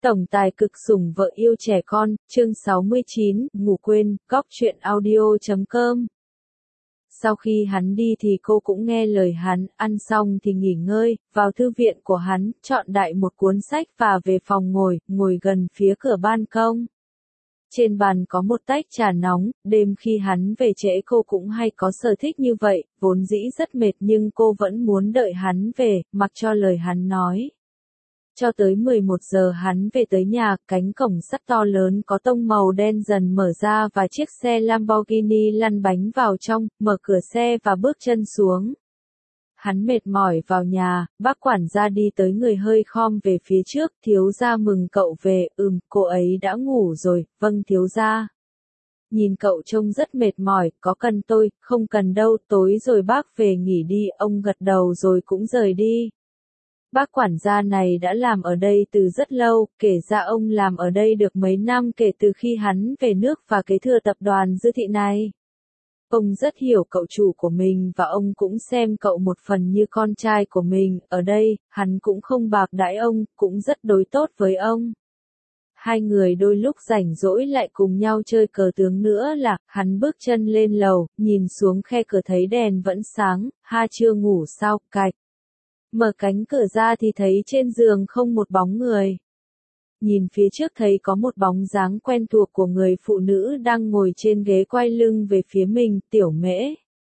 Tổng tài cực sủng vợ yêu trẻ con, chương 69, ngủ quên, góc truyện audio.com. Sau khi hắn đi thì cô cũng nghe lời hắn, ăn xong thì nghỉ ngơi, vào thư viện của hắn, chọn đại một cuốn sách và về phòng ngồi gần phía cửa ban công. Trên bàn có một tách trà nóng, đêm khi hắn về trễ cô cũng hay có sở thích như vậy, vốn dĩ rất mệt nhưng cô vẫn muốn đợi hắn về, mặc cho lời hắn nói. Cho tới 11 giờ hắn về tới nhà, cánh cổng sắt to lớn có tông màu đen dần mở ra và chiếc xe Lamborghini lăn bánh vào trong, mở cửa xe và bước chân xuống. Hắn mệt mỏi vào nhà, bác quản gia đi tới người hơi khom về phía trước, thiếu gia mừng cậu về, cô ấy đã ngủ rồi, vâng thiếu gia. Nhìn cậu trông rất mệt mỏi, có cần tôi, không cần đâu, tối rồi bác về nghỉ đi, ông gật đầu rồi cũng rời đi. Bác quản gia này đã làm ở đây từ rất lâu, kể ra ông làm ở đây được mấy năm kể từ khi hắn về nước và kế thừa tập đoàn Dư Thị này. Ông rất hiểu cậu chủ của mình và ông cũng xem cậu một phần như con trai của mình, ở đây, hắn cũng không bạc đãi ông, cũng rất đối tốt với ông. Hai người đôi lúc rảnh rỗi lại cùng nhau chơi cờ tướng nữa là, hắn bước chân lên lầu, nhìn xuống khe cửa thấy đèn vẫn sáng, chưa ngủ sao, cạch. Mở cánh cửa ra thì thấy trên giường không một bóng người. Nhìn phía trước thấy có một bóng dáng quen thuộc của người phụ nữ đang ngồi trên ghế quay lưng về phía mình, Tiểu Mễ.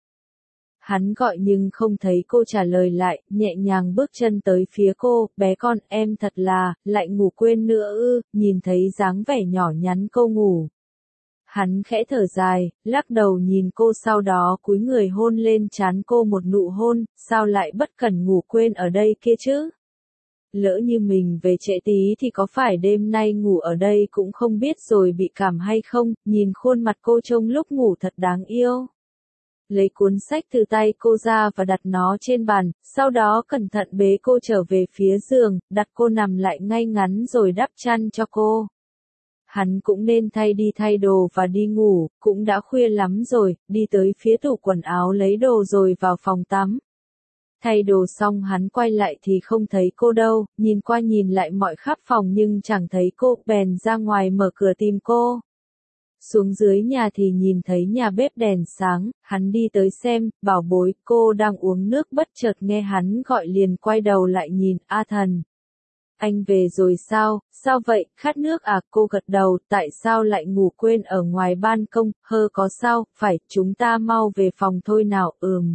Hắn gọi nhưng không thấy cô trả lời lại, nhẹ nhàng bước chân tới phía cô, bé con, em thật là, lại ngủ quên nữa ư, nhìn thấy dáng vẻ nhỏ nhắn cô ngủ. Hắn khẽ thở dài, lắc đầu nhìn cô sau đó cúi người hôn lên trán cô một nụ hôn, sao lại bất cẩn ngủ quên ở đây kia chứ? Lỡ như mình về trễ tí thì có phải đêm nay ngủ ở đây cũng không biết rồi bị cảm hay không, nhìn khuôn mặt cô trông lúc ngủ thật đáng yêu. Lấy cuốn sách từ tay cô ra và đặt nó trên bàn, sau đó cẩn thận bế cô trở về phía giường, đặt cô nằm lại ngay ngắn rồi đắp chăn cho cô. Hắn cũng nên thay đồ và đi ngủ, cũng đã khuya lắm rồi, đi tới phía tủ quần áo lấy đồ rồi vào phòng tắm. Thay đồ xong hắn quay lại thì không thấy cô đâu, nhìn qua nhìn lại mọi khắp phòng nhưng chẳng thấy cô, bèn ra ngoài mở cửa tìm cô. Xuống dưới nhà thì nhìn thấy nhà bếp đèn sáng, hắn đi tới xem, bảo bối, cô đang uống nước bất chợt nghe hắn gọi liền quay đầu lại nhìn, A Thần. Anh về rồi sao vậy, khát nước à, cô gật đầu, tại sao lại ngủ quên ở ngoài ban công, có sao, phải, chúng ta mau về phòng thôi nào,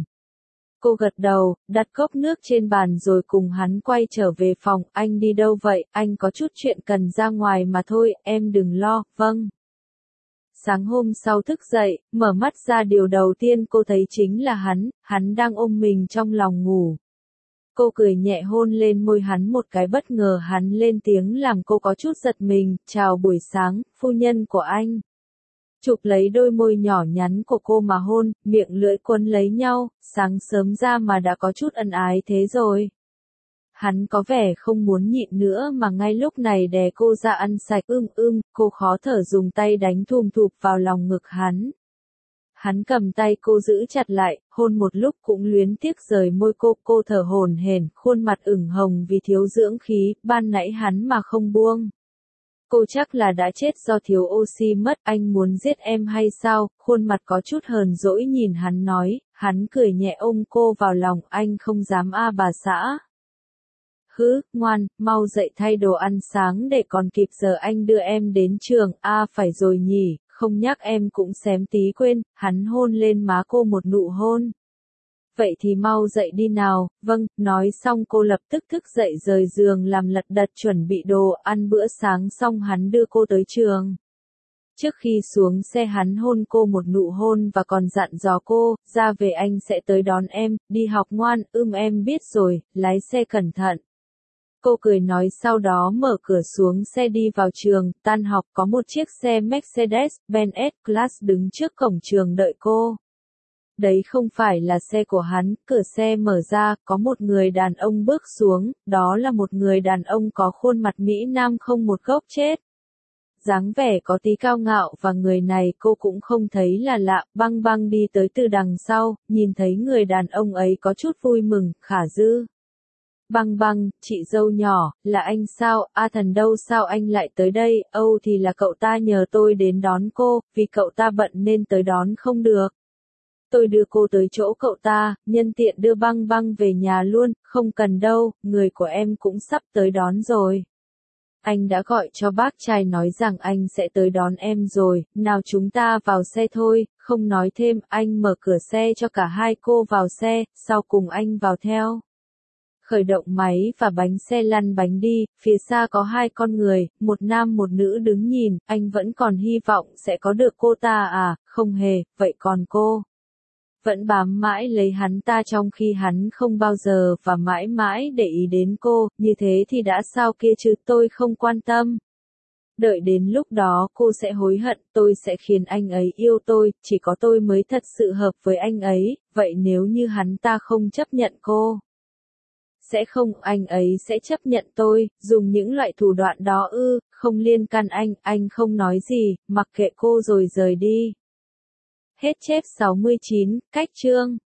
Cô gật đầu, đặt cốc nước trên bàn rồi cùng hắn quay trở về phòng, anh đi đâu vậy, anh có chút chuyện cần ra ngoài mà thôi, em đừng lo, vâng. Sáng hôm sau thức dậy, mở mắt ra điều đầu tiên cô thấy chính là hắn đang ôm mình trong lòng ngủ. Cô cười nhẹ hôn lên môi hắn một cái bất ngờ hắn lên tiếng làm cô có chút giật mình, chào buổi sáng, phu nhân của anh. Chụp lấy đôi môi nhỏ nhắn của cô mà hôn, miệng lưỡi quấn lấy nhau, sáng sớm ra mà đã có chút ân ái thế rồi. Hắn có vẻ không muốn nhịn nữa mà ngay lúc này đè cô ra ăn sạch cô khó thở dùng tay đánh thùm thụp vào lòng ngực hắn. Hắn cầm tay cô giữ chặt lại, hôn một lúc cũng luyến tiếc rời môi cô thở hổn hển, khuôn mặt ửng hồng vì thiếu dưỡng khí, ban nãy hắn mà không buông. Cô chắc là đã chết do thiếu oxy mất, anh muốn giết em hay sao, khuôn mặt có chút hờn dỗi nhìn hắn nói, hắn cười nhẹ ôm cô vào lòng, anh không dám bà xã. Ngoan, mau dậy thay đồ ăn sáng để còn kịp giờ anh đưa em đến trường, phải rồi nhỉ, không nhắc em cũng xém tí quên, hắn hôn lên má cô một nụ hôn. Vậy thì mau dậy đi nào, vâng, nói xong cô lập tức thức dậy rời giường làm lật đật chuẩn bị đồ, ăn bữa sáng xong hắn đưa cô tới trường. Trước khi xuống xe hắn hôn cô một nụ hôn và còn dặn dò cô, ra về anh sẽ tới đón em, đi học ngoan, em biết rồi, lái xe cẩn thận. Cô cười nói sau đó mở cửa xuống xe đi vào trường, tan học có một chiếc xe Mercedes-Benz S-Class đứng trước cổng trường đợi cô. Đấy không phải là xe của hắn, cửa xe mở ra, có một người đàn ông bước xuống, đó là một người đàn ông có khuôn mặt Mỹ Nam không một góc chết. Dáng vẻ có tí cao ngạo và người này cô cũng không thấy là lạ, băng đi tới từ đằng sau, nhìn thấy người đàn ông ấy có chút vui mừng, Khả Dư. Băng băng, chị dâu nhỏ, là anh sao, A Thần đâu sao anh lại tới đây, Âu thì là cậu ta nhờ tôi đến đón cô, vì cậu ta bận nên tới đón không được. Tôi đưa cô tới chỗ cậu ta, nhân tiện đưa băng băng về nhà luôn, không cần đâu, người của em cũng sắp tới đón rồi. Anh đã gọi cho bác trai nói rằng anh sẽ tới đón em rồi, nào chúng ta vào xe thôi, không nói thêm, anh mở cửa xe cho cả hai cô vào xe, sau cùng anh vào theo. Khởi động máy và bánh xe lăn bánh đi, phía xa có hai con người, một nam một nữ đứng nhìn, anh vẫn còn hy vọng sẽ có được cô ta à, không hề, vậy còn cô? Vẫn bám mãi lấy hắn ta trong khi hắn không bao giờ và mãi mãi để ý đến cô, như thế thì đã sao kia chứ, tôi không quan tâm. Đợi đến lúc đó cô sẽ hối hận, tôi sẽ khiến anh ấy yêu tôi, chỉ có tôi mới thật sự hợp với anh ấy, vậy nếu như hắn ta không chấp nhận cô? Sẽ không, anh ấy sẽ chấp nhận tôi, dùng những loại thủ đoạn đó ư, không liên can anh không nói gì, mặc kệ cô rồi rời đi. Hết chép 69, cách chương.